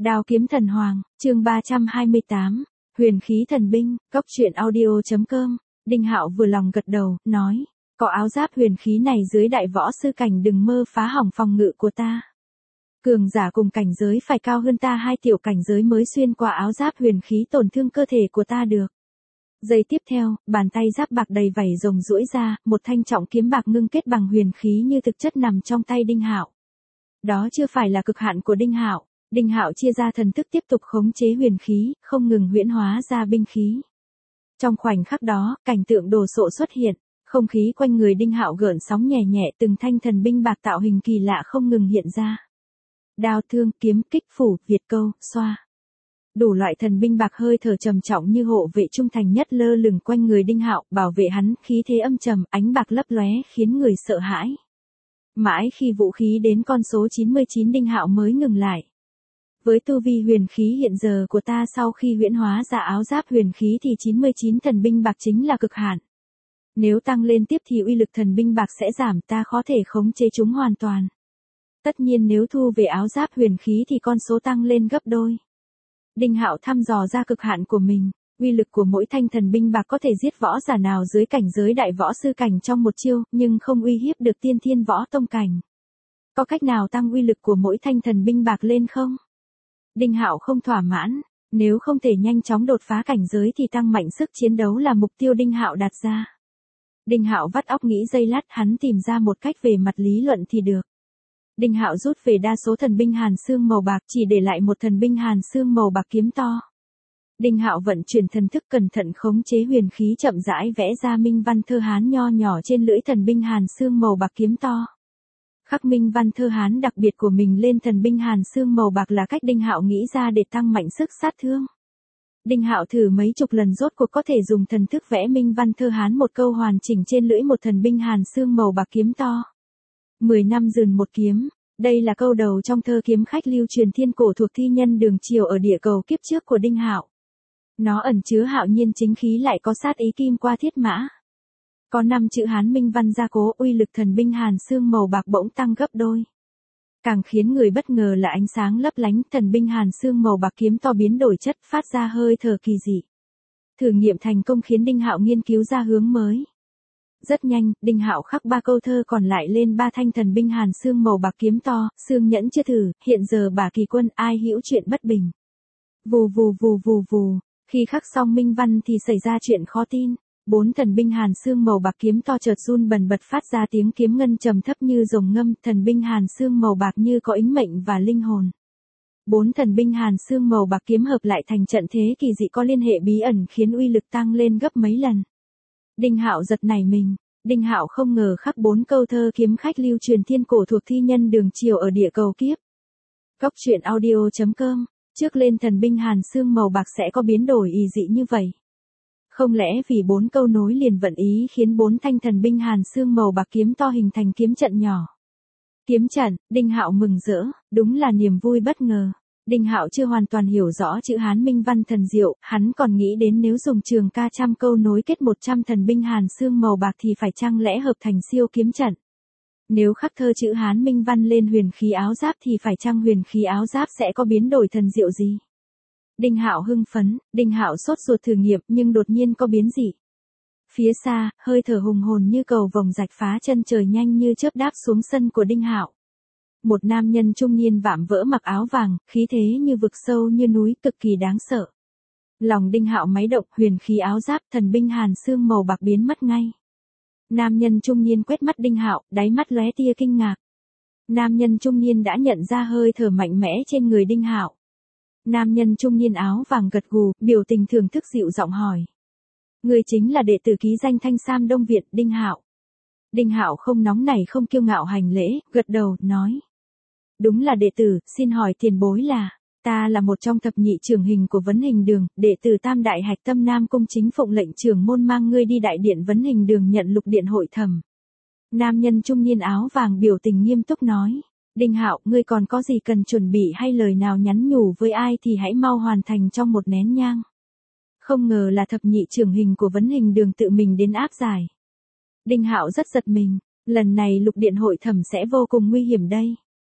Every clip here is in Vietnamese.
Đao kiếm thần hoàng, chương 328, huyền khí thần binh, cốc truyện audio.com, Đinh Hạo vừa lòng gật đầu, nói, có áo giáp huyền khí này dưới đại võ sư cảnh đừng mơ phá hỏng phòng ngự của ta. Cường giả cùng cảnh giới phải cao hơn ta 2 tiểu cảnh giới mới xuyên qua áo giáp huyền khí tổn thương cơ thể của ta được. Giây tiếp theo, bàn tay giáp bạc đầy vảy rồng duỗi ra, một thanh trọng kiếm bạc ngưng kết bằng huyền khí như thực chất nằm trong tay Đinh Hạo. Đó chưa phải là cực hạn của Đinh Hạo. Đinh Hạo chia ra thần thức tiếp tục khống chế huyền khí, không ngừng huyễn hóa ra binh khí. Trong khoảnh khắc đó, cảnh tượng đồ sộ xuất hiện, không khí quanh người Đinh Hạo gợn sóng nhẹ nhẹ, từng thanh thần binh bạc tạo hình kỳ lạ không ngừng hiện ra. Đao thương, kiếm, kích phủ, việt câu, xoa. Đủ loại thần binh bạc hơi thở trầm trọng như hộ vệ trung thành nhất lơ lửng quanh người Đinh Hạo, bảo vệ hắn, khí thế âm trầm, ánh bạc lấp lóe khiến người sợ hãi. Mãi khi vũ khí đến con số 99 Đinh Hạo mới ngừng lại. Với tu vi huyền khí hiện giờ của ta sau khi huyễn hóa ra áo giáp huyền khí thì 99 thần binh bạc chính là cực hạn. Nếu tăng lên tiếp thì uy lực thần binh bạc sẽ giảm, ta khó thể khống chế chúng hoàn toàn. Tất nhiên nếu thu về áo giáp huyền khí thì con số tăng lên gấp đôi. Đinh Hạo thăm dò ra cực hạn của mình, uy lực của mỗi thanh thần binh bạc có thể giết võ giả nào dưới cảnh giới đại võ sư cảnh trong một chiêu, nhưng không uy hiếp được tiên thiên võ tông cảnh. Có cách nào tăng uy lực của mỗi thanh thần binh bạc lên không? Đinh Hạo không thỏa mãn, nếu không thể nhanh chóng đột phá cảnh giới thì tăng mạnh sức chiến đấu là mục tiêu Đinh Hạo đặt ra. Đinh Hạo vắt óc nghĩ giây lát, hắn tìm ra một cách về mặt lý luận thì được. Đinh Hạo rút về đa số thần binh hàn xương màu bạc, chỉ để lại một thần binh hàn xương màu bạc kiếm to. Đinh Hạo vận chuyển thần thức cẩn thận khống chế huyền khí chậm rãi vẽ ra minh văn thơ Hán nho nhỏ trên lưỡi thần binh hàn xương màu bạc kiếm to. Khắc minh văn thơ Hán đặc biệt của mình lên thần binh hàn xương màu bạc là cách Đinh Hạo nghĩ ra để tăng mạnh sức sát thương. Đinh Hạo thử mấy chục lần rốt cuộc có thể dùng thần thức vẽ minh văn thơ Hán một câu hoàn chỉnh trên lưỡi một thần binh hàn xương màu bạc kiếm to. 10 năm dườn một kiếm, đây là câu đầu trong thơ kiếm khách lưu truyền thiên cổ thuộc thi nhân đường triều ở địa cầu kiếp trước của Đinh Hạo. Nó ẩn chứa hạo nhiên chính khí lại có sát ý kim qua thiết mã. Có 5 chữ Hán minh văn gia cố, uy lực thần binh hàn xương màu bạc bỗng tăng gấp đôi. Càng khiến người bất ngờ là ánh sáng lấp lánh, thần binh hàn xương màu bạc kiếm to biến đổi chất, phát ra hơi thở kỳ dị. Thử nghiệm thành công khiến Đinh Hạo nghiên cứu ra hướng mới. Rất nhanh, Đinh Hạo khắc 3 câu thơ còn lại lên 3 thanh thần binh hàn xương màu bạc kiếm to, xương nhẫn chưa thử, hiện giờ bà kỳ quân, ai hữu chuyện bất bình. Vù vù vù vù vù, khi khắc xong minh văn thì xảy ra chuyện khó tin. 4 thần binh hàn xương màu bạc kiếm to chợt run bần bật phát ra tiếng kiếm ngân trầm thấp như rồng ngâm, thần binh hàn xương màu bạc như có ĩnh mệnh và linh hồn. 4 thần binh hàn xương màu bạc kiếm hợp lại thành trận thế kỳ dị có liên hệ bí ẩn khiến uy lực tăng lên gấp mấy lần. Đinh Hạo giật nảy mình, Đinh Hạo không ngờ khắc 4 câu thơ kiếm khách lưu truyền thiên cổ thuộc thi nhân đường triều ở địa cầu kiếp. Cốc truyện audio.com, trước lên thần binh hàn xương màu bạc sẽ có biến đổi y dị như vậy. Không lẽ vì 4 câu nối liền vận ý khiến 4 thanh thần binh hàn xương màu bạc kiếm to hình thành kiếm trận nhỏ. Kiếm trận, Đinh Hạo mừng rỡ, đúng là niềm vui bất ngờ. Đinh Hạo chưa hoàn toàn hiểu rõ chữ Hán minh văn thần diệu, hắn còn nghĩ đến nếu dùng trường ca trăm câu nối kết 100 thần binh hàn xương màu bạc thì phải chăng lẽ hợp thành siêu kiếm trận. Nếu khắc thơ chữ Hán minh văn lên huyền khí áo giáp thì phải chăng huyền khí áo giáp sẽ có biến đổi thần diệu gì? Đinh Hạo hưng phấn, Đinh Hạo sốt ruột thử nghiệm nhưng đột nhiên có biến dị. Phía xa, hơi thở hùng hồn như cầu vồng rạch phá chân trời nhanh như chớp đáp xuống sân của Đinh Hạo. Một nam nhân trung niên vạm vỡ mặc áo vàng, khí thế như vực sâu như núi, cực kỳ đáng sợ. Lòng Đinh Hạo máy động, huyền khí áo giáp, thần binh hàn xương màu bạc biến mất ngay. Nam nhân trung niên quét mắt Đinh Hạo, đáy mắt lóe tia kinh ngạc. Nam nhân trung niên đã nhận ra hơi thở mạnh mẽ trên người Đinh Hạo. Nam nhân trung niên áo vàng gật gù, biểu tình thưởng thức dịu giọng hỏi. Người chính là đệ tử ký danh Thanh Sam Đông Viện, Đinh Hạo. Đinh Hạo không nóng nảy không kiêu ngạo hành lễ, gật đầu, nói. Đúng là đệ tử, xin hỏi tiền bối là, ta là một trong thập nhị trưởng hình của Vấn Hình Đường, đệ tử Tam Đại Hạch Tâm Nam Cung chính phụng lệnh trưởng môn mang ngươi đi đại điện Vấn Hình Đường nhận lục điện hội thẩm. Nam nhân trung niên áo vàng biểu tình nghiêm túc nói. Đinh Hạo, ngươi còn có gì cần chuẩn bị hay lời nào nhắn nhủ với ai thì hãy mau hoàn thành trong một nén nhang. Không ngờ là thập nhị trưởng hình của Vấn Hình Đường tự mình đến áp giải. Đinh Hạo rất giật mình, lần này lục điện hội thẩm sẽ vô cùng nguy hiểm đây.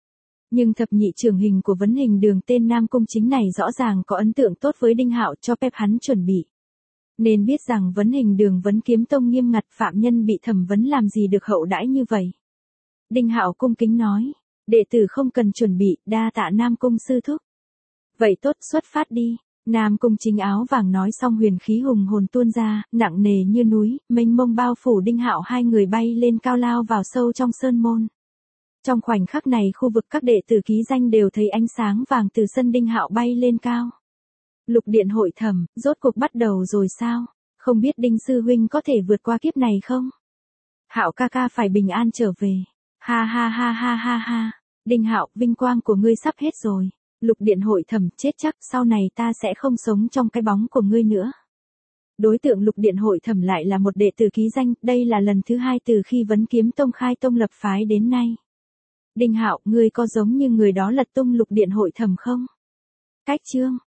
Nhưng thập nhị trưởng hình của vấn hình đường tên Nam Cung Chính này rõ ràng có ấn tượng tốt với Đinh Hạo cho phép hắn chuẩn bị. Nên biết rằng vấn hình đường vấn kiếm tông nghiêm ngặt, phạm nhân bị thẩm vấn làm gì được hậu đãi như vậy. Đinh Hạo cung kính nói, đệ tử không cần chuẩn bị, đa tạ Nam Cung sư thúc. Vậy tốt, xuất phát đi. Nam Cung Chính áo vàng nói xong huyền khí hùng hồn tuôn ra, nặng nề như núi, mênh mông bao phủ Đinh Hạo, hai người bay lên cao lao vào sâu trong sơn môn. Trong khoảnh khắc này khu vực các đệ tử ký danh đều thấy ánh sáng vàng từ sân Đinh Hạo bay lên cao. Lục điện hội thẩm, rốt cuộc bắt đầu rồi sao? Không biết Đinh sư huynh có thể vượt qua kiếp này không? Hạo ca ca phải bình an trở về. Ha ha ha ha ha ha. Đinh Hạo, vinh quang của ngươi sắp hết rồi. Lục điện hội thẩm, chết chắc, sau này ta sẽ không sống trong cái bóng của ngươi nữa. Đối tượng lục điện hội thẩm lại là một đệ tử ký danh, đây là lần thứ 2 từ khi vấn kiếm tông khai tông lập phái đến nay. Đinh Hạo, ngươi có giống như người đó lật tung lục điện hội thẩm không? Cách chương